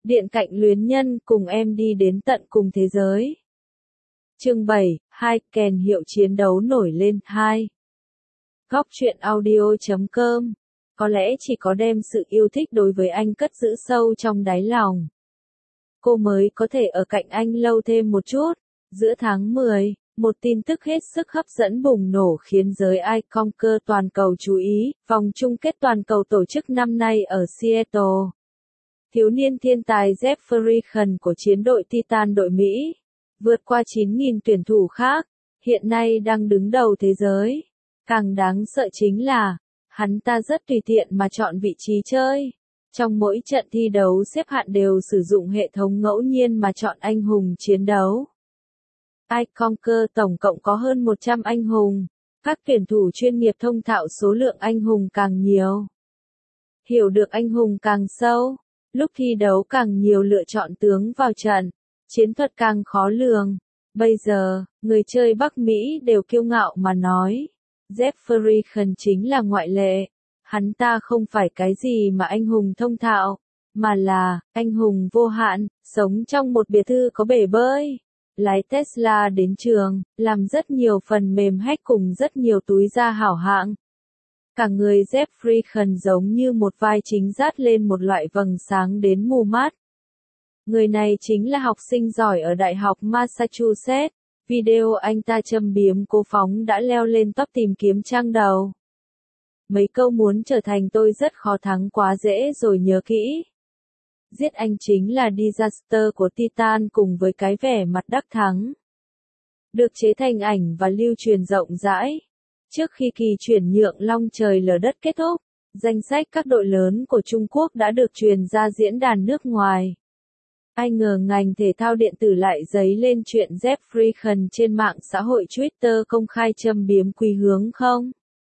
Điện cạnh luyến nhân cùng em đi đến tận cùng thế giới. Chương 7, 2, kèn hiệu chiến đấu nổi lên. 2. Góc truyện audio.com. Có lẽ chỉ có đem sự yêu thích đối với anh cất giữ sâu trong đáy lòng, cô mới có thể ở cạnh anh lâu thêm một chút. Giữa tháng 10, một tin tức hết sức hấp dẫn bùng nổ khiến giới iConquer toàn cầu chú ý, vòng chung kết toàn cầu tổ chức năm nay ở Seattle. Thiếu niên thiên tài Jeff Friesen của chiến đội Titan đội Mỹ, vượt qua 9.000 tuyển thủ khác, hiện nay đang đứng đầu thế giới. Càng đáng sợ chính là, hắn ta rất tùy tiện mà chọn vị trí chơi. Trong mỗi trận thi đấu xếp hạng đều sử dụng hệ thống ngẫu nhiên mà chọn anh hùng chiến đấu. iConquer tổng cộng có hơn 100 anh hùng. Các tuyển thủ chuyên nghiệp thông thạo số lượng anh hùng càng nhiều, hiểu được anh hùng càng sâu, lúc thi đấu càng nhiều lựa chọn tướng vào trận, chiến thuật càng khó lường. Bây giờ, người chơi Bắc Mỹ đều kiêu ngạo mà nói, Jeff Friesen chính là ngoại lệ. Hắn ta không phải cái gì mà anh hùng thông thạo, mà là anh hùng vô hạn, sống trong một biệt thự có bể bơi, lái Tesla đến trường, làm rất nhiều phần mềm hack cùng rất nhiều túi da hảo hạng. Cả người Jeff Friesen giống như một vai chính dát lên một loại vầng sáng đến mù mắt. Người này chính là học sinh giỏi ở Đại học Massachusetts. Video anh ta châm biếm cô phóng đã leo lên top tìm kiếm trang đầu. Mấy câu muốn trở thành tôi rất khó thắng quá dễ rồi nhớ kỹ. Giết anh chính là Disaster của Titan cùng với cái vẻ mặt đắc thắng. Được chế thành ảnh và lưu truyền rộng rãi. Trước khi kỳ chuyển nhượng long trời lở đất kết thúc, danh sách các đội lớn của Trung Quốc đã được truyền ra diễn đàn nước ngoài. Ai ngờ ngành thể thao điện tử lại dấy lên chuyện Jeff Friesen trên mạng xã hội Twitter công khai châm biếm Quy Hướng không?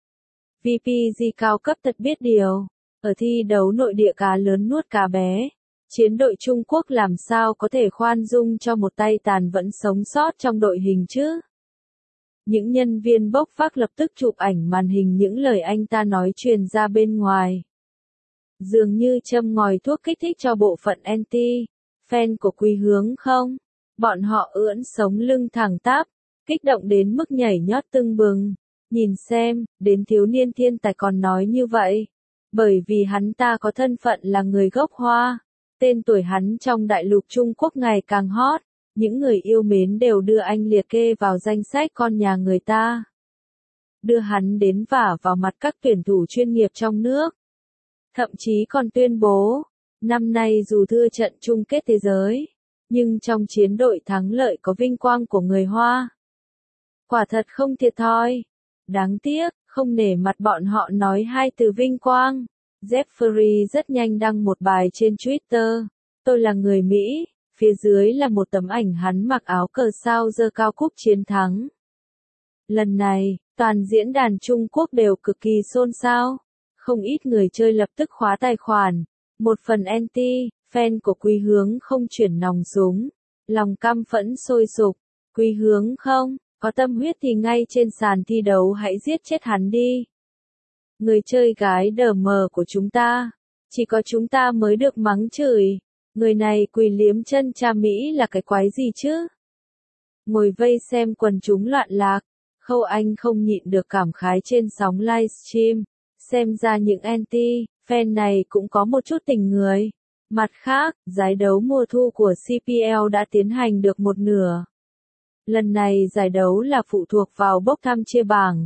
VPG cao cấp thật biết điều. Ở thi đấu nội địa cá lớn nuốt cá bé, chiến đội Trung Quốc làm sao có thể khoan dung cho một tay tàn vẫn sống sót trong đội hình chứ? Những nhân viên bốc vác lập tức chụp ảnh màn hình những lời anh ta nói truyền ra bên ngoài. Dường như châm ngòi thuốc kích thích cho bộ phận anti-fan của Quy Hướng không? Bọn họ ưỡn sống lưng thẳng tắp, kích động đến mức nhảy nhót tưng bừng. Nhìn xem, đến thiếu niên thiên tài còn nói như vậy. Bởi vì hắn ta có thân phận là người gốc Hoa. Tên tuổi hắn trong đại lục Trung Quốc ngày càng hot. Những người yêu mến đều đưa anh liệt kê vào danh sách con nhà người ta. Đưa hắn đến vả vào mặt các tuyển thủ chuyên nghiệp trong nước. Thậm chí còn tuyên bố, năm nay dù thua trận chung kết thế giới, nhưng trong chiến đội thắng lợi có vinh quang của người Hoa. Quả thật không thiệt thòi. Đáng tiếc, không nể mặt bọn họ nói hai từ vinh quang. Jeff Friesen rất nhanh đăng một bài trên Twitter. Tôi là người Mỹ, phía dưới là một tấm ảnh hắn mặc áo cờ sao giơ cao cúp chiến thắng. Lần này, toàn diễn đàn Trung Quốc đều cực kỳ xôn xao. Không ít người chơi lập tức khóa tài khoản. Một phần anti-fan của Quy Hướng không chuyển nòng súng. Lòng căm phẫn sôi sục. Quy Hướng không? Có tâm huyết thì ngay trên sàn thi đấu hãy giết chết hắn đi. Người chơi gái đờ mờ của chúng ta, chỉ có chúng ta mới được mắng chửi. Người này quỳ liếm chân cha Mỹ là cái quái gì chứ? Ngồi vây xem quần chúng loạn lạc, Khâu Anh không nhịn được cảm khái trên sóng livestream. Xem ra những anti-fan này cũng có một chút tình người. Mặt khác, giải đấu mùa thu của CPL đã tiến hành được một nửa. Lần này giải đấu là phụ thuộc vào bốc thăm chia bảng.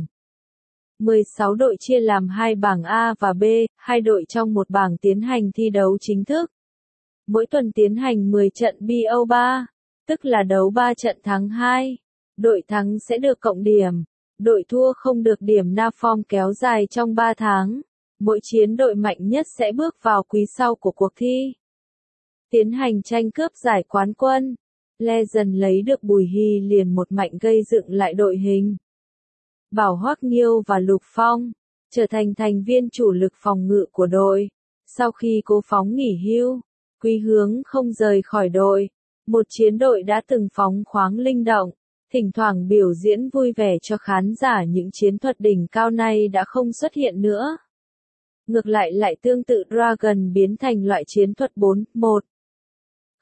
16 đội chia làm 2 bảng A và B, 2 đội trong một bảng tiến hành thi đấu chính thức. Mỗi tuần tiến hành 10 trận BO3, tức là đấu 3 trận thắng 2. Đội thắng sẽ được cộng điểm, đội thua không được điểm na form kéo dài trong 3 tháng. Mỗi chiến đội mạnh nhất sẽ bước vào quý sau của cuộc thi. Tiến hành tranh cướp giải quán quân. Legend lấy được Bùi Hy liền một mạnh gây dựng lại đội hình. Bảo Hoắc Nghiêu và Lục Phong trở thành thành viên chủ lực phòng ngự của đội. Sau khi Cố Phóng nghỉ hưu, Quy Hướng không rời khỏi đội. Một chiến đội đã từng phóng khoáng linh động, thỉnh thoảng biểu diễn vui vẻ cho khán giả, những chiến thuật đỉnh cao này đã không xuất hiện nữa. Ngược lại tương tự Dragon biến thành loại chiến thuật 4-1.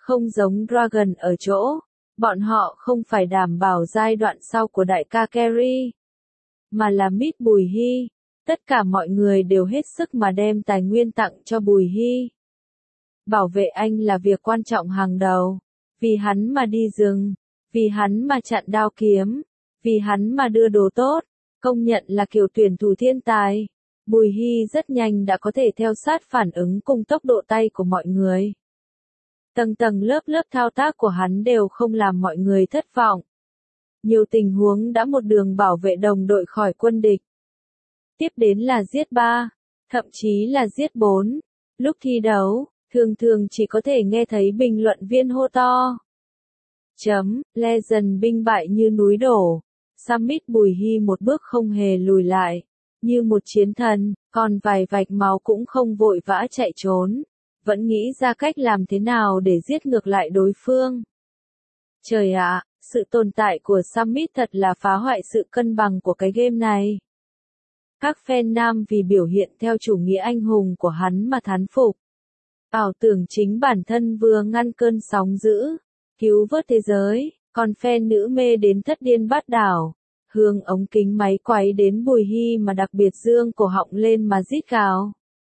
Không giống Dragon ở chỗ, bọn họ không phải đảm bảo giai đoạn sau của đại ca Carey, mà là Mít Bùi Hy. Tất cả mọi người đều hết sức mà đem tài nguyên tặng cho Bùi Hy. Bảo vệ anh là việc quan trọng hàng đầu. Vì hắn mà đi rừng, vì hắn mà chặn đao kiếm, vì hắn mà đưa đồ tốt, công nhận là kiểu tuyển thủ thiên tài. Bùi Hy rất nhanh đã có thể theo sát phản ứng cùng tốc độ tay của mọi người. Tầng tầng lớp lớp thao tác của hắn đều không làm mọi người thất vọng. Nhiều tình huống đã một đường bảo vệ đồng đội khỏi quân địch. Tiếp đến là giết 3, thậm chí là giết 4. Lúc thi đấu, thường thường chỉ có thể nghe thấy bình luận viên hô to. Legend binh bại như núi đổ. Summit Bùi Hy một bước không hề lùi lại. Như một chiến thần, còn vài vạch máu cũng không vội vã chạy trốn. Vẫn nghĩ ra cách làm thế nào để giết ngược lại đối phương. Trời ạ, sự tồn tại của Summit thật là phá hoại sự cân bằng của cái game này. Các fan nam vì biểu hiện theo chủ nghĩa anh hùng của hắn mà thán phục. Ảo tưởng chính bản thân vừa ngăn cơn sóng dữ, cứu vớt thế giới, còn fan nữ mê đến thất điên bát đảo, hướng ống kính máy quay đến Bùi Hy mà đặc biệt dương cổ họng lên mà rít gào.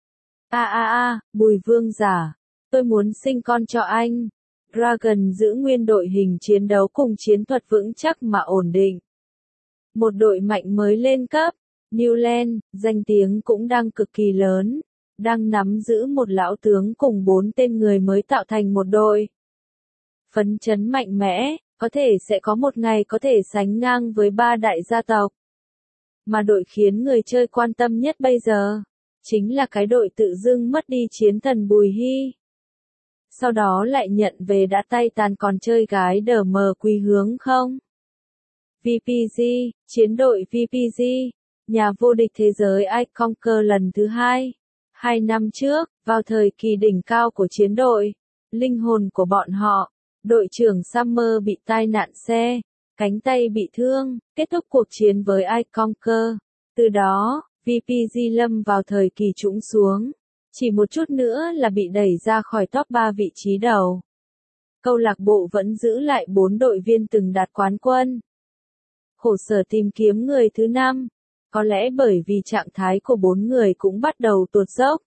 Bùi vương giả, tôi muốn sinh con cho anh. Dragon giữ nguyên đội hình chiến đấu cùng chiến thuật vững chắc mà ổn định. Một đội mạnh mới lên cấp, Newland, danh tiếng cũng đang cực kỳ lớn, đang nắm giữ một lão tướng cùng 4 tên người mới tạo thành một đội. Phấn chấn mạnh mẽ, có thể sẽ có một ngày có thể sánh ngang với 3 đại gia tộc. Mà đội khiến người chơi quan tâm nhất bây giờ, chính là cái đội tự dưng mất đi chiến thần Bùi Hy. Sau đó lại nhận về đã tay tàn còn chơi gái đờ mờ quý hướng không? VPG, chiến đội VPG, nhà vô địch thế giới Ice Conquer lần thứ 2. 2 năm trước, vào thời kỳ đỉnh cao của chiến đội, linh hồn của bọn họ, đội trưởng Summer bị tai nạn xe, cánh tay bị thương, kết thúc cuộc chiến với Ice Conquer. Từ đó, VPG lâm vào thời kỳ trũng xuống. Chỉ một chút nữa là bị đẩy ra khỏi top 3 vị trí đầu. Câu lạc bộ vẫn giữ lại 4 đội viên từng đạt quán quân. Khổ sở tìm kiếm người thứ 5. Có lẽ bởi vì trạng thái của 4 người cũng bắt đầu tuột dốc.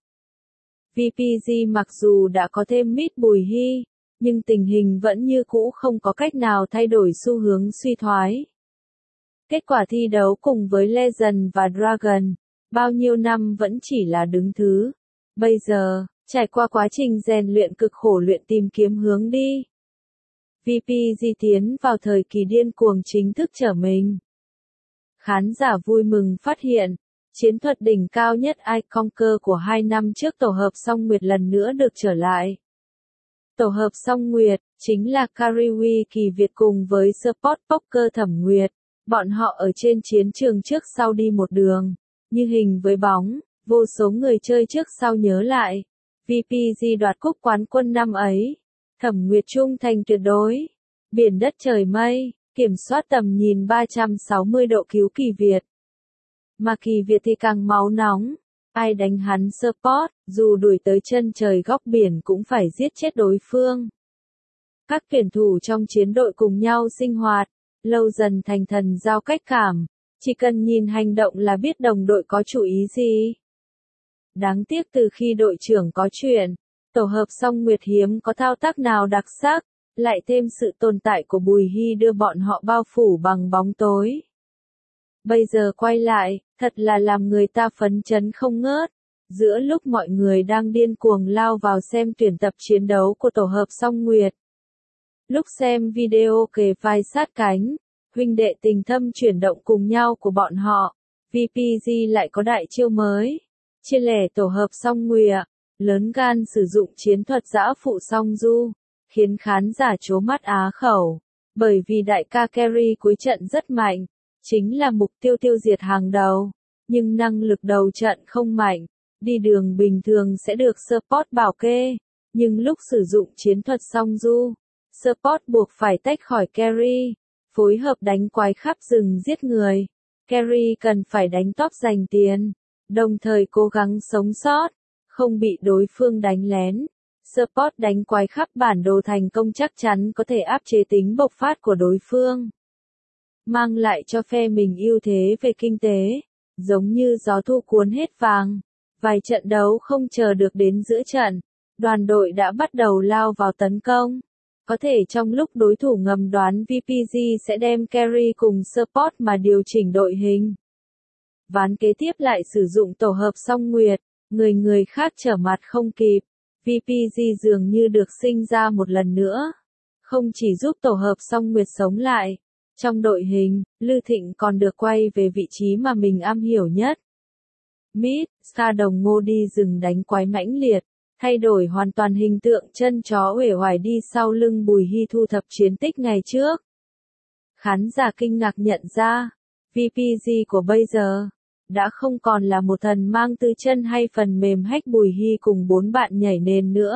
VPG mặc dù đã có thêm Mít Bùi Hy, nhưng tình hình vẫn như cũ không có cách nào thay đổi xu hướng suy thoái. Kết quả thi đấu cùng với Legend và Dragon, bao nhiêu năm vẫn chỉ là đứng thứ. Bây giờ, trải qua quá trình rèn luyện cực khổ luyện tìm kiếm hướng đi, VPG tiến vào thời kỳ điên cuồng chính thức trở mình. Khán giả vui mừng phát hiện, chiến thuật đỉnh cao nhất Ice Conquer của 2 năm trước tổ hợp Song Nguyệt lần nữa được trở lại. Tổ hợp Song Nguyệt, chính là Kariwi Kỳ Việt cùng với Sport Poker Thẩm Nguyệt. Bọn họ ở trên chiến trường trước sau đi một đường, như hình với bóng, vô số người chơi trước sau nhớ lại. VPG đoạt cúp quán quân năm ấy. Thẩm Nguyệt trung thành tuyệt đối. Biển đất trời mây, kiểm soát tầm nhìn 360 độ cứu Kỳ Việt. Mà Kỳ Việt thì càng máu nóng. Ai đánh hắn support, dù đuổi tới chân trời góc biển cũng phải giết chết đối phương. Các tuyển thủ trong chiến đội cùng nhau sinh hoạt, lâu dần thành thần giao cách cảm. Chỉ cần nhìn hành động là biết đồng đội có chủ ý gì. Đáng tiếc từ khi đội trưởng có chuyện, tổ hợp Song Nguyệt hiếm có thao tác nào đặc sắc, lại thêm sự tồn tại của Bùi Hy đưa bọn họ bao phủ bằng bóng tối. Bây giờ quay lại, thật là làm người ta phấn chấn không ngớt. Giữa lúc mọi người đang điên cuồng lao vào xem tuyển tập chiến đấu của tổ hợp Song Nguyệt. Lúc xem video kề vai sát cánh, huynh đệ tình thâm chuyển động cùng nhau của bọn họ, VPG lại có đại chiêu mới. Chia lẻ tổ hợp Song Nguyệt, lớn gan sử dụng chiến thuật dã phụ song du, khiến khán giả trố mắt á khẩu. Bởi vì đại ca carry cuối trận rất mạnh, chính là mục tiêu tiêu diệt hàng đầu, nhưng năng lực đầu trận không mạnh, đi đường bình thường sẽ được support bảo kê, nhưng lúc sử dụng chiến thuật song du, support buộc phải tách khỏi carry, phối hợp đánh quái khắp rừng giết người. Carry cần phải đánh top giành tiền, đồng thời cố gắng sống sót, không bị đối phương đánh lén. Sport đánh quái khắp bản đồ thành công chắc chắn có thể áp chế tính bộc phát của đối phương, mang lại cho phe mình ưu thế về kinh tế, giống như gió thu cuốn hết vàng. Vài trận đấu không chờ được đến giữa trận, đoàn đội đã bắt đầu lao vào tấn công. Có thể trong lúc đối thủ ngầm đoán VPG sẽ đem carry cùng support mà điều chỉnh đội hình. Ván kế tiếp lại sử dụng tổ hợp song nguyệt, người khác trở mặt không kịp. VPG dường như được sinh ra một lần nữa. Không chỉ giúp tổ hợp song nguyệt sống lại, trong đội hình, Lư Thịnh còn được quay về vị trí mà mình am hiểu nhất. Mid, Sa Đồng Ngô đi rừng đánh quái mãnh liệt, thay đổi hoàn toàn hình tượng chân chó uể oải đi sau lưng Bùi Hy thu thập chiến tích ngày trước. Khán giả kinh ngạc nhận ra, VPG của bây giờ đã không còn là một thần mang tư chân hay phần mềm hack Bùi Hy cùng 4 bạn nhảy nền nữa,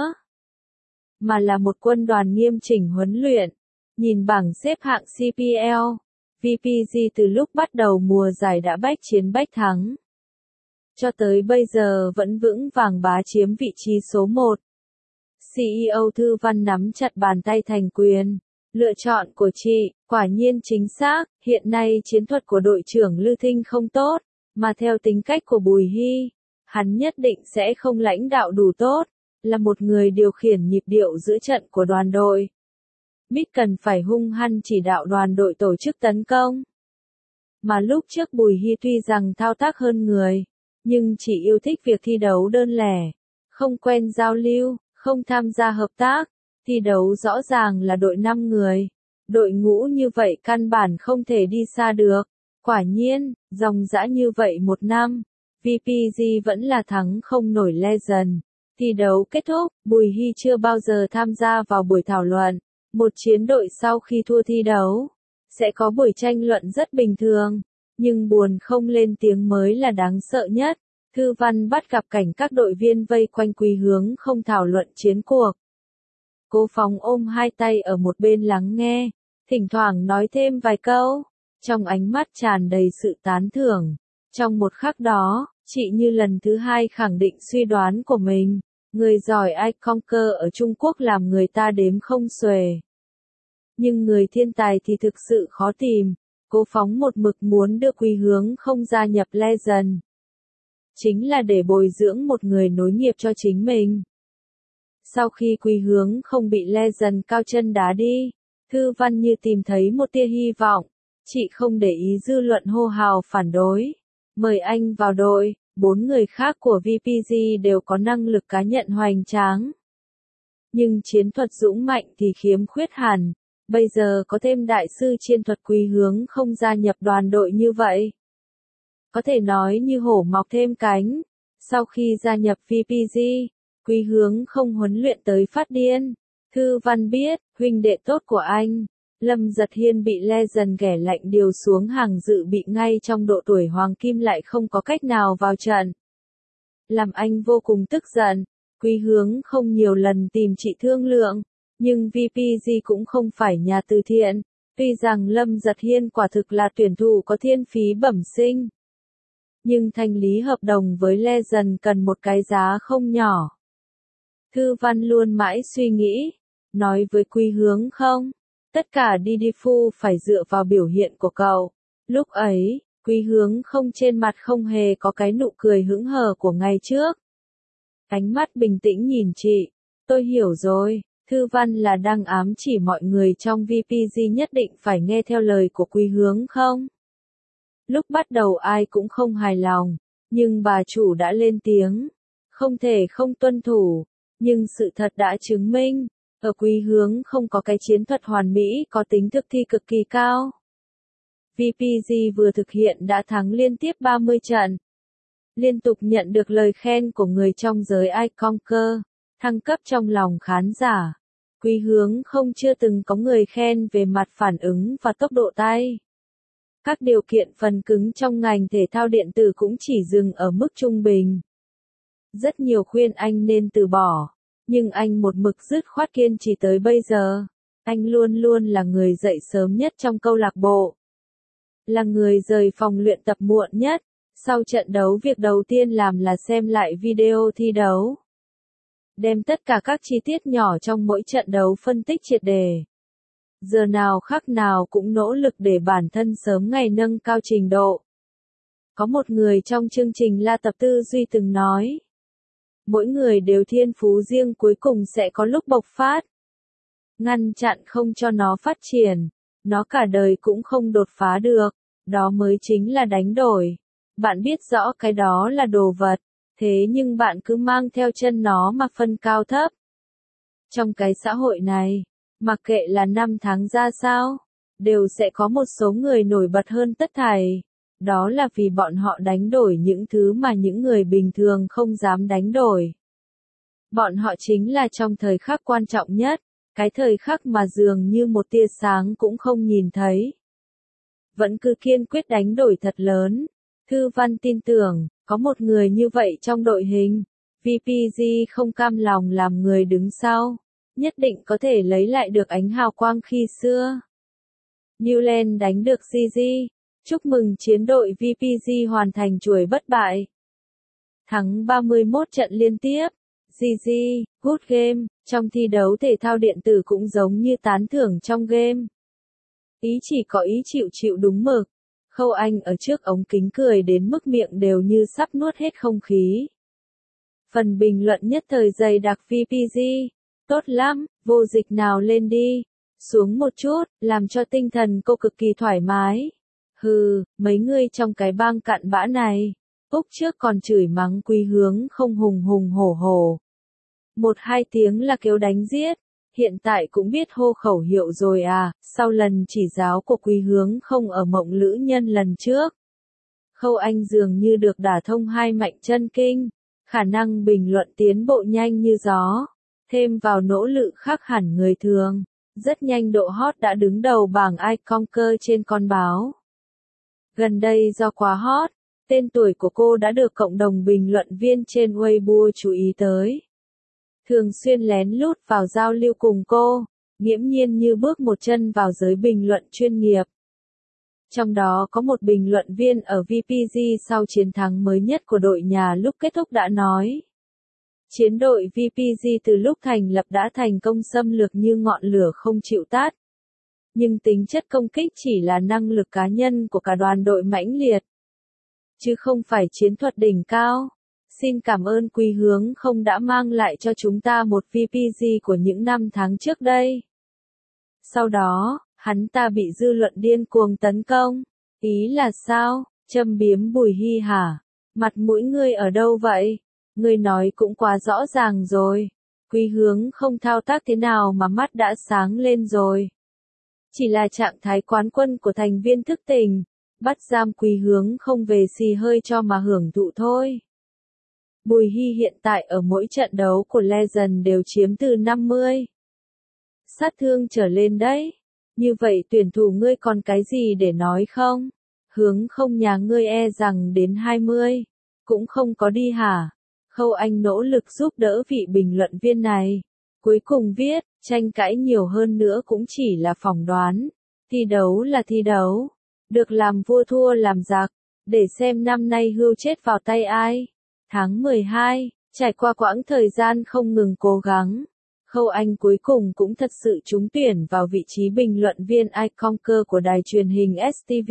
mà là một quân đoàn nghiêm chỉnh huấn luyện. Nhìn bảng xếp hạng CPL, VPG từ lúc bắt đầu mùa giải đã bách chiến bách thắng, cho tới bây giờ vẫn vững vàng bá chiếm vị trí số 1. CEO Thư Văn nắm chặt bàn tay thành quyền. Lựa chọn của chị, quả nhiên chính xác, hiện nay chiến thuật của đội trưởng Lư Thinh không tốt, mà theo tính cách của Bùi Hy, hắn nhất định sẽ không lãnh đạo đủ tốt, là một người điều khiển nhịp điệu giữa trận của đoàn đội. Mid cần phải hung hăng chỉ đạo đoàn đội tổ chức tấn công. Mà lúc trước Bùi Hy tuy rằng thao tác hơn người, nhưng chỉ yêu thích việc thi đấu đơn lẻ, không quen giao lưu, không tham gia hợp tác. Thi đấu rõ ràng là đội 5 người. Đội ngũ như vậy căn bản không thể đi xa được. Quả nhiên, dòng dã như vậy một năm, VPG vẫn là thắng không nổi Legend. Thi đấu kết thúc, Bùi Hy chưa bao giờ tham gia vào buổi thảo luận. Một chiến đội sau khi thua thi đấu, sẽ có buổi tranh luận rất bình thường, nhưng buồn không lên tiếng mới là đáng sợ nhất. Thư Văn bắt gặp cảnh các đội viên vây quanh Quý Hướng không thảo luận chiến cuộc. Cố Phóng ôm hai tay ở một bên lắng nghe, thỉnh thoảng nói thêm vài câu, trong ánh mắt tràn đầy sự tán thưởng. Trong một khắc đó, chị như lần thứ hai khẳng định suy đoán của mình, người giỏi iConquer ở Trung Quốc làm người ta đếm không xuể. Nhưng người thiên tài thì thực sự khó tìm. Cố Phóng một mực muốn đưa Quý Hướng không gia nhập Legend, chính là để bồi dưỡng một người nối nghiệp cho chính mình. Sau khi Quý Hướng không bị Legend cao chân đá đi, Thư Văn như tìm thấy một tia hy vọng. Chị không để ý dư luận hô hào phản đối. Mời anh vào đội. 4 người khác của VPG đều có năng lực cá nhận hoành tráng, nhưng chiến thuật dũng mạnh thì khiếm khuyết hẳn. Bây giờ có thêm đại sư chiến thuật Quý Hướng không gia nhập đoàn đội như vậy, có thể nói như hổ mọc thêm cánh. Sau khi gia nhập VPG, Quý Hướng không huấn luyện tới phát điên. Thư Văn biết, huynh đệ tốt của anh, Lâm Giật Hiên bị Legend ghẻ lạnh điều xuống hàng dự bị ngay trong độ tuổi hoàng kim lại không có cách nào vào trận, làm anh vô cùng tức giận. Quý Hướng không nhiều lần tìm chị thương lượng, nhưng VPG cũng không phải nhà từ thiện. Tuy rằng Lâm Giật Hiên quả thực là tuyển thủ có thiên phí bẩm sinh, nhưng thanh lý hợp đồng với Legend cần một cái giá không nhỏ. Thư Văn luôn mãi suy nghĩ, nói với Quý Hướng không, tất cả Didifu phải dựa vào biểu hiện của cậu. Lúc ấy, Quý Hướng không trên mặt không hề có cái nụ cười hững hờ của ngày trước. Ánh mắt bình tĩnh nhìn chị, tôi hiểu rồi. Thư Văn là đang ám chỉ mọi người trong VPG nhất định phải nghe theo lời của Quý Hướng không? Lúc bắt đầu ai cũng không hài lòng, nhưng bà chủ đã lên tiếng, không thể không tuân thủ. Nhưng sự thật đã chứng minh, ở Quý Hướng không có cái chiến thuật hoàn mỹ có tính thực thi cực kỳ cao. VPG vừa thực hiện đã thắng liên tiếp 30 trận, liên tục nhận được lời khen của người trong giới iConquer, thăng cấp trong lòng khán giả. Quý Hướng không chưa từng có người khen về mặt phản ứng và tốc độ tay. Các điều kiện phần cứng trong ngành thể thao điện tử cũng chỉ dừng ở mức trung bình. Rất nhiều khuyên anh nên từ bỏ, nhưng anh một mực dứt khoát kiên trì tới bây giờ. Anh luôn luôn là người dậy sớm nhất trong câu lạc bộ, là người rời phòng luyện tập muộn nhất. Sau trận đấu việc đầu tiên làm là xem lại video thi đấu. đem tất cả các chi tiết nhỏ trong mỗi trận đấu phân tích triệt đề. Giờ nào khắc nào cũng nỗ lực để bản thân sớm ngày nâng cao trình độ. Có một người trong chương trình La Tập Tư Duy từng nói, mỗi người đều thiên phú riêng cuối cùng sẽ có lúc bộc phát. Ngăn chặn không cho nó phát triển, nó cả đời cũng không đột phá được, đó mới chính là đánh đổi. Bạn biết rõ cái đó là đồ vật, thế nhưng bạn cứ mang theo chân nó mà phân cao thấp. Trong cái xã hội này, mặc kệ là năm tháng ra sao, đều sẽ có một số người nổi bật hơn tất thảy. Đó là vì bọn họ đánh đổi những thứ mà những người bình thường không dám đánh đổi. Bọn họ chính là trong thời khắc quan trọng nhất, cái thời khắc mà dường như một tia sáng cũng không nhìn thấy. Vẫn cứ kiên quyết đánh đổi thật lớn. Thư Văn tin tưởng, có một người như vậy trong đội hình, VPG không cam lòng làm người đứng sau, nhất định có thể lấy lại được ánh hào quang khi xưa. Newland đánh được GG, chúc mừng chiến đội VPG hoàn thành chuỗi bất bại. Thắng 31 trận liên tiếp, GG, good game, trong thi đấu thể thao điện tử cũng giống như tán thưởng trong game. Ý chỉ có ý chịu đúng mực. Khâu Anh ở trước ống kính cười đến mức miệng đều như sắp nuốt hết không khí. Phần bình luận nhất thời dày đặc VPG. Tốt lắm, vô dịch nào lên đi. Xuống một chút, làm cho tinh thần cô cực kỳ thoải mái. Hừ, mấy ngươi trong cái bang cặn bã này. Úc trước còn chửi mắng Quý Hướng không hùng hùng hổ hổ. 1-2 tiếng là kêu đánh giết. Hiện tại cũng biết hô khẩu hiệu rồi à, sau lần chỉ giáo của Quý Hướng không ở Mộng Lữ Nhân lần trước. Khâu Anh dường như được đả thông hai mạch chân kinh, khả năng bình luận tiến bộ nhanh như gió, thêm vào nỗ lực khác hẳn người thường, rất nhanh độ hot đã đứng đầu bảng iConquer trên con báo. Gần đây do quá hot, tên tuổi của cô đã được cộng đồng bình luận viên trên Weibo chú ý tới. Thường xuyên lén lút vào giao lưu cùng cô, nghiễm nhiên như bước một chân vào giới bình luận chuyên nghiệp. Trong đó có một bình luận viên ở VPG sau chiến thắng mới nhất của đội nhà lúc kết thúc đã nói. Chiến đội VPG từ lúc thành lập đã thành công xâm lược như ngọn lửa không chịu tắt. Nhưng tính chất công kích chỉ là năng lực cá nhân của cả đoàn đội mãnh liệt, chứ không phải chiến thuật đỉnh cao. Xin cảm ơn Quý Hướng không đã mang lại cho chúng ta một VPG của những năm tháng trước đây. Sau đó, hắn ta bị dư luận điên cuồng tấn công. Ý là sao? Châm biếm Bùi Hy hả? Mặt mũi ngươi ở đâu vậy? Ngươi nói cũng quá rõ ràng rồi. Quý Hướng không thao tác thế nào mà mắt đã sáng lên rồi. Chỉ là trạng thái quán quân của thành viên thức tỉnh, bắt giam Quý Hướng không về xì hơi cho mà hưởng thụ thôi. Bùi Hy hiện tại ở mỗi trận đấu của Legend đều chiếm từ 50 sát thương trở lên đấy. Như vậy tuyển thủ ngươi còn cái gì để nói không? Hướng không nhà ngươi e rằng đến 20 cũng không có đi hả? Khâu Anh nỗ lực giúp đỡ vị bình luận viên này. Cuối cùng viết, tranh cãi nhiều hơn nữa cũng chỉ là phỏng đoán. Thi đấu là thi đấu. Được làm vua thua làm giặc. Để xem năm nay hươu chết vào tay ai. Tháng 12, trải qua quãng thời gian không ngừng cố gắng, Khâu Anh cuối cùng cũng thật sự trúng tuyển vào vị trí bình luận viên iConquer của đài truyền hình STV.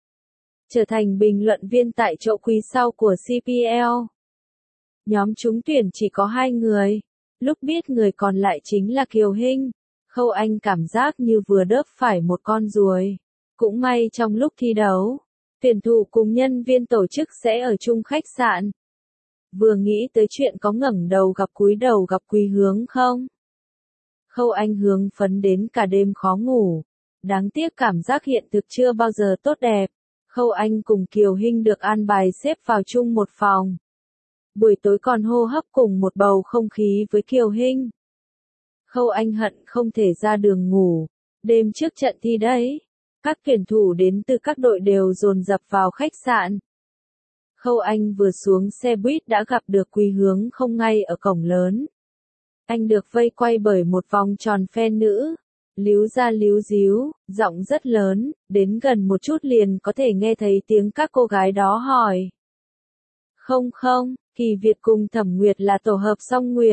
Trở thành bình luận viên tại chỗ quý sau của CPL. Nhóm trúng tuyển chỉ có 2 người, lúc biết người còn lại chính là Kiều Hinh. Khâu Anh cảm giác như vừa đớp phải một con ruồi. Cũng may trong lúc thi đấu, tuyển thủ cùng nhân viên tổ chức sẽ ở chung khách sạn. Vừa nghĩ tới chuyện có ngẩng đầu gặp Quý Hướng không? Khâu Anh hưng phấn đến cả đêm khó ngủ. Đáng tiếc cảm giác hiện thực chưa bao giờ tốt đẹp. Khâu Anh cùng Kiều Hinh được an bài xếp vào chung một phòng. Buổi tối còn hô hấp cùng một bầu không khí với Kiều Hinh. Khâu Anh hận không thể ra đường ngủ. Đêm trước trận thi đấy, các tuyển thủ đến từ các đội đều dồn dập vào khách sạn. Khâu Anh vừa xuống xe buýt đã gặp được Quý Hướng không ngay ở cổng lớn. Anh được vây quay bởi một vòng tròn fan nữ, líu ra líu díu, giọng rất lớn, đến gần một chút liền có thể nghe thấy tiếng các cô gái đó hỏi. Không, Kỳ Việt cùng Thẩm Nguyệt là tổ hợp song nguyệt,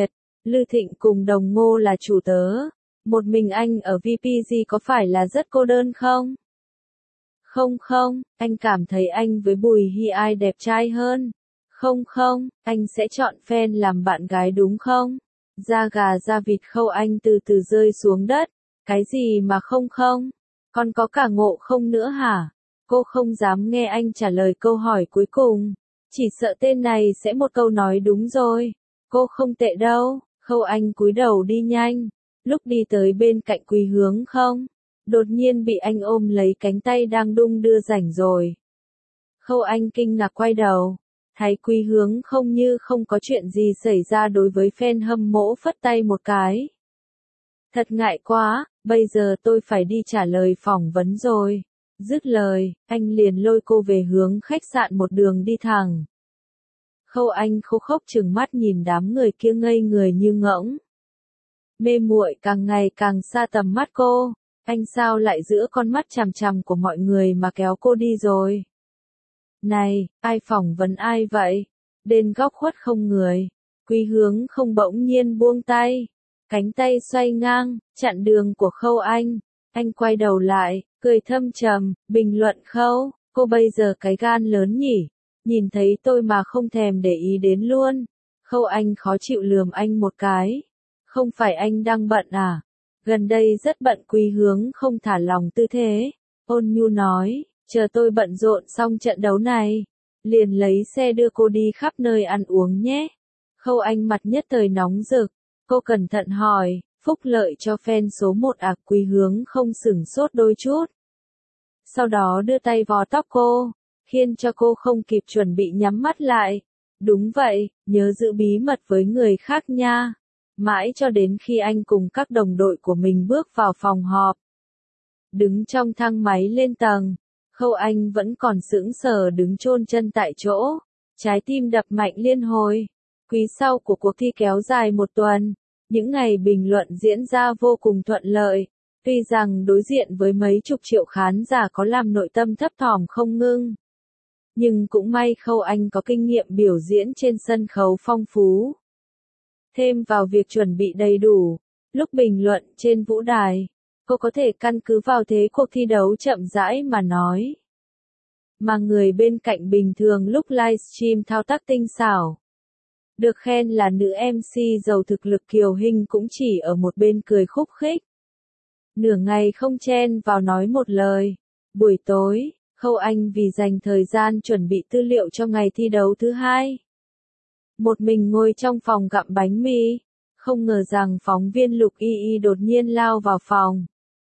Lư Thịnh cùng Đồng Ngô là chủ tớ. Một mình anh ở VPG có phải là rất cô đơn không? Không không, anh cảm thấy anh với Bùi Hy ai đẹp trai hơn. Không không, anh sẽ chọn fan làm bạn gái đúng không? Da gà da vịt Khâu Anh từ từ rơi xuống đất. Cái gì mà không không? Còn có cả Ngộ Không nữa hả? Cô không dám nghe anh trả lời câu hỏi cuối cùng. Chỉ sợ tên này sẽ một câu nói đúng rồi. Cô không tệ đâu. Khâu Anh cúi đầu đi nhanh. Lúc đi tới bên cạnh Quý Hướng không, đột nhiên bị anh ôm lấy cánh tay đang đung đưa rảnh rồi. Khâu Anh kinh ngạc quay đầu. Thấy Quý Hướng không như không có chuyện gì xảy ra đối với fan hâm mộ phất tay một cái. Thật ngại quá, bây giờ tôi phải đi trả lời phỏng vấn rồi. Dứt lời, anh liền lôi cô về hướng khách sạn một đường đi thẳng. Khâu Anh khô khốc trừng mắt nhìn đám người kia ngây người như ngỗng. Mê muội càng ngày càng xa tầm mắt cô, anh sao lại giữa con mắt chằm chằm của mọi người mà kéo cô đi rồi. Này, ai phỏng vấn ai vậy? Đến góc khuất không người. Quý Hướng không bỗng nhiên buông tay. Cánh tay xoay ngang, chặn đường của Khâu Anh. Anh quay đầu lại, cười thâm trầm, bình luận Khâu, cô bây giờ cái gan lớn nhỉ? Nhìn thấy tôi mà không thèm để ý đến luôn. Khâu Anh khó chịu lườm anh một cái. Không phải anh đang bận à? Gần đây rất bận. Quý Hướng không thả lòng tư thế. Ôn nhu nói, chờ tôi bận rộn xong trận đấu này. Liền lấy xe đưa cô đi khắp nơi ăn uống nhé. Khâu Anh mặt nhất thời nóng rực. Cô cẩn thận hỏi, phúc lợi cho fan số 1 à? Quý Hướng không sửng sốt đôi chút. Sau đó đưa tay vò tóc cô, khiến cho cô không kịp chuẩn bị nhắm mắt lại. Đúng vậy, nhớ giữ bí mật với người khác nha. Mãi cho đến khi anh cùng các đồng đội của mình bước vào phòng họp. Đứng trong thang máy lên tầng, Khâu Anh vẫn còn sững sờ đứng chôn chân tại chỗ, trái tim đập mạnh liên hồi. Quý sau của cuộc thi kéo dài một tuần, những ngày bình luận diễn ra vô cùng thuận lợi. Tuy rằng đối diện với mấy chục triệu khán giả có làm nội tâm thấp thỏm không ngưng. Nhưng cũng may Khâu Anh có kinh nghiệm biểu diễn trên sân khấu phong phú. Thêm vào việc chuẩn bị đầy đủ, lúc bình luận trên vũ đài, cô có thể căn cứ vào thế cuộc thi đấu chậm rãi mà nói. Mà người bên cạnh bình thường lúc livestream thao tác tinh xảo. Được khen là nữ MC giàu thực lực Kiều Hinh cũng chỉ ở một bên cười khúc khích. Nửa ngày không chen vào nói một lời. Buổi tối, Khâu Anh vì dành thời gian chuẩn bị tư liệu cho ngày thi đấu thứ hai. Một mình ngồi trong phòng gặm bánh mì, không ngờ rằng phóng viên Lục Y Y đột nhiên lao vào phòng.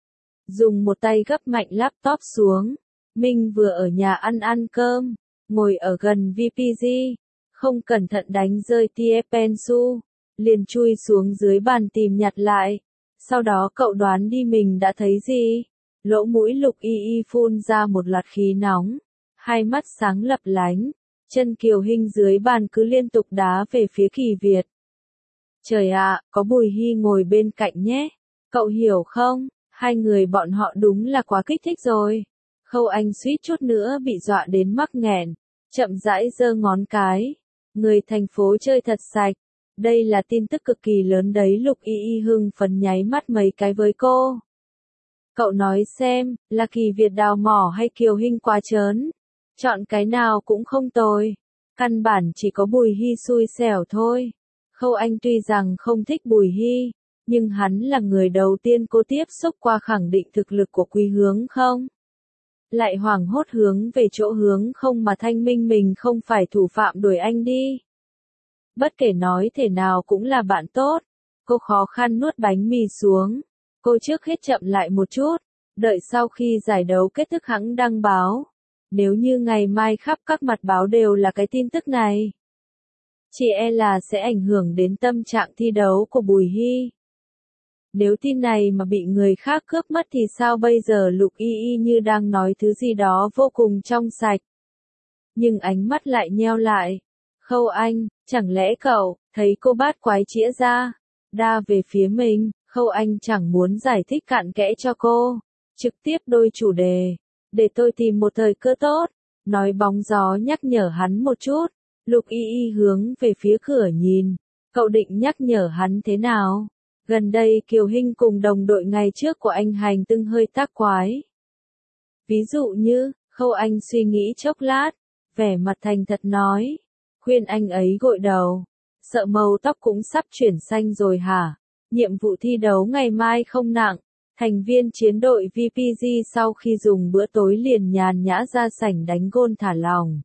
Dùng một tay gấp mạnh laptop xuống, Minh vừa ở nhà ăn cơm, ngồi ở gần VPG, không cẩn thận đánh rơi tia pensu, liền chui xuống dưới bàn tìm nhặt lại. Sau đó cậu đoán đi mình đã thấy gì? Lỗ mũi Lục Y Y phun ra một loạt khí nóng, hai mắt sáng lập lánh. Chân Kiều Hinh dưới bàn cứ liên tục đá về phía Kỳ Việt. Trời ạ, có Bùi Hy ngồi bên cạnh nhé. Cậu hiểu không? Hai người bọn họ đúng là quá kích thích rồi. Khâu Anh suýt chút nữa bị dọa đến mắc nghẹn. Chậm rãi giơ ngón cái. Người thành phố chơi thật sạch. Đây là tin tức cực kỳ lớn đấy. Lục Y Y hưng phấn nháy mắt mấy cái với cô. Cậu nói xem, là Kỳ Việt đào mỏ hay Kiều Hinh quá trớn? Chọn cái nào cũng không tồi. Căn bản chỉ có Bùi Hy xui xẻo thôi. Khâu Anh tuy rằng không thích Bùi Hy, nhưng hắn là người đầu tiên cô tiếp xúc qua khẳng định thực lực của Quý Hướng không. Lại hoảng hốt hướng về chỗ Hướng không mà thanh minh mình không phải thủ phạm đuổi anh đi. Bất kể nói thế nào cũng là bạn tốt. Cô khó khăn nuốt bánh mì xuống. Cô trước hết chậm lại một chút, đợi sau khi giải đấu kết thúc hẵng đăng báo. Nếu như ngày mai khắp các mặt báo đều là cái tin tức này, chỉ e là sẽ ảnh hưởng đến tâm trạng thi đấu của Bùi Hy. Nếu tin này mà bị người khác cướp mất thì sao bây giờ? Lục Y Y như đang nói thứ gì đó vô cùng trong sạch. Nhưng ánh mắt lại nheo lại. Khâu Anh, chẳng lẽ cậu, thấy cô bát quái chĩa ra, đa về phía mình? Khâu Anh chẳng muốn giải thích cặn kẽ cho cô. Trực tiếp đôi chủ đề. Để tôi tìm một thời cơ tốt. Nói bóng gió nhắc nhở hắn một chút. Lục Y Y hướng về phía cửa nhìn. Cậu định nhắc nhở hắn thế nào? Gần đây Kiều Hinh cùng đồng đội ngày trước của anh hành tung hơi tác quái. Ví dụ như, Khâu Anh suy nghĩ chốc lát, vẻ mặt thành thật nói, khuyên anh ấy gội đầu. Sợ màu tóc cũng sắp chuyển xanh rồi hả? Nhiệm vụ thi đấu ngày mai không nặng. Thành viên chiến đội VPG sau khi dùng bữa tối liền nhàn nhã ra sảnh đánh gôn thả lỏng.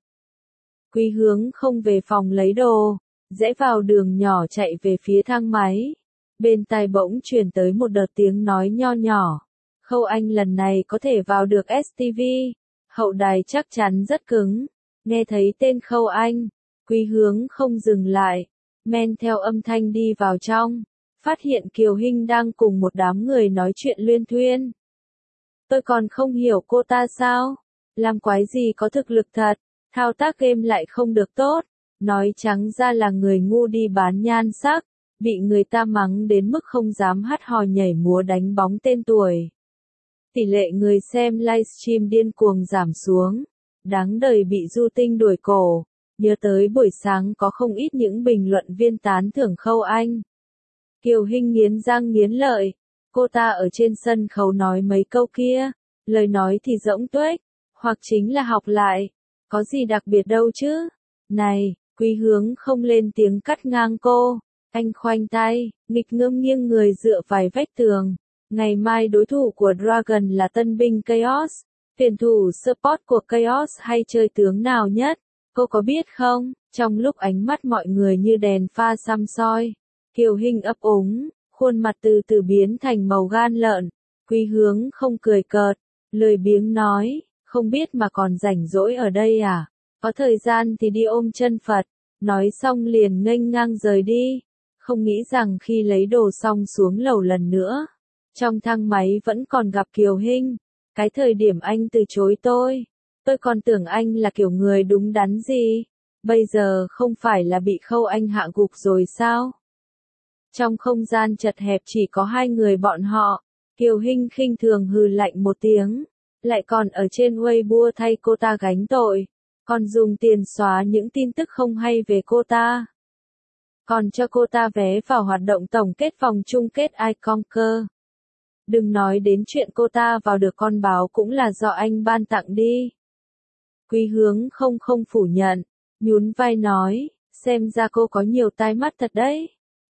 Quý Hướng không về phòng lấy đồ, rẽ vào đường nhỏ chạy về phía thang máy. Bên tai bỗng truyền tới một đợt tiếng nói nho nhỏ. Khâu Anh lần này có thể vào được STV. Hậu đài chắc chắn rất cứng. Nghe thấy tên Khâu Anh, Quý Hướng không dừng lại, men theo âm thanh đi vào trong, phát hiện Kiều Hinh đang cùng một đám người nói chuyện luyên thuyên. Tôi còn không hiểu cô ta sao? Làm quái gì có thực lực thật, thao tác game lại không được tốt, nói trắng ra là người ngu đi bán nhan sắc, bị người ta mắng đến mức không dám hát hò nhảy múa đánh bóng tên tuổi. Tỷ lệ người xem livestream điên cuồng giảm xuống, đáng đời bị Du Tinh đuổi cổ. Nhớ tới buổi sáng có không ít những bình luận viên tán thưởng Khâu Anh. Kiều Hinh nghiến răng nghiến lợi, cô ta ở trên sân khấu nói mấy câu kia, lời nói thì rỗng tuếch, hoặc chính là học lại, có gì đặc biệt đâu chứ. Này, Quý Hướng không lên tiếng cắt ngang cô, anh khoanh tay, nghịch ngợm nghiêng người dựa vài vách tường. Ngày mai đối thủ của Dragon là tân binh Chaos, tuyển thủ support của Chaos hay chơi tướng nào nhất? Cô có biết không? Trong lúc ánh mắt mọi người như đèn pha săm soi, Kiều Hinh ấp úng, khuôn mặt từ từ biến thành màu gan lợn. Quý Hướng không cười cợt, lười biếng nói, không biết mà còn rảnh rỗi ở đây à? Có thời gian thì đi ôm chân Phật. Nói xong liền nghênh ngang rời đi. Không nghĩ rằng khi lấy đồ xong xuống lầu lần nữa, trong thang máy vẫn còn gặp Kiều Hinh. Cái thời điểm anh từ chối tôi còn tưởng anh là kiểu người đúng đắn gì. Bây giờ không phải là bị Khâu Anh hạ gục rồi sao? Trong không gian chật hẹp chỉ có hai người bọn họ. Kiều Hinh khinh thường hừ lạnh một tiếng, lại còn ở trên Weibo thay cô ta gánh tội, còn dùng tiền xóa những tin tức không hay về cô ta, còn cho cô ta vé vào hoạt động tổng kết vòng chung kết iConquer. Đừng nói đến chuyện cô ta vào được con báo cũng là do anh ban tặng đi. Quý Hướng không phủ nhận, nhún vai nói, xem ra cô có nhiều tai mắt thật đấy.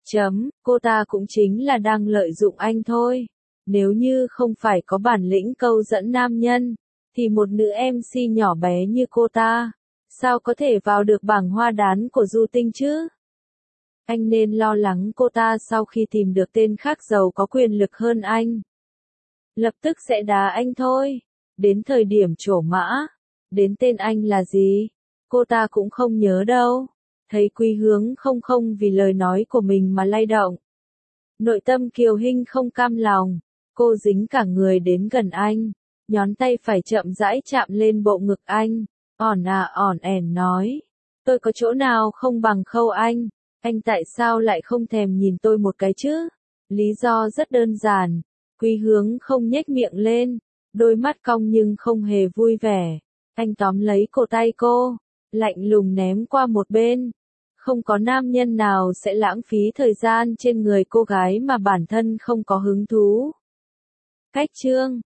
Cô ta cũng chính là đang lợi dụng anh thôi. Nếu như không phải có bản lĩnh câu dẫn nam nhân, thì một nữ MC nhỏ bé như cô ta, sao có thể vào được bảng hoa đán của Du Tinh chứ? Anh nên lo lắng cô ta sau khi tìm được tên khác giàu có quyền lực hơn anh, lập tức sẽ đá anh thôi. Đến thời điểm trổ mã, đến tên anh là gì, cô ta cũng không nhớ đâu. Thấy Quý Hướng không vì lời nói của mình mà lay động. Nội tâm Kiều Hinh không cam lòng, cô dính cả người đến gần anh, nhón tay phải chậm rãi chạm lên bộ ngực anh, ỏn ẻn nói, tôi có chỗ nào không bằng Khâu anh tại sao lại không thèm nhìn tôi một cái chứ? Lý do rất đơn giản. Quý Hướng không nhếch miệng lên, đôi mắt cong nhưng không hề vui vẻ. Anh tóm lấy cổ tay cô, lạnh lùng ném qua một bên. Không có nam nhân nào sẽ lãng phí thời gian trên người cô gái mà bản thân không có hứng thú. Cách chương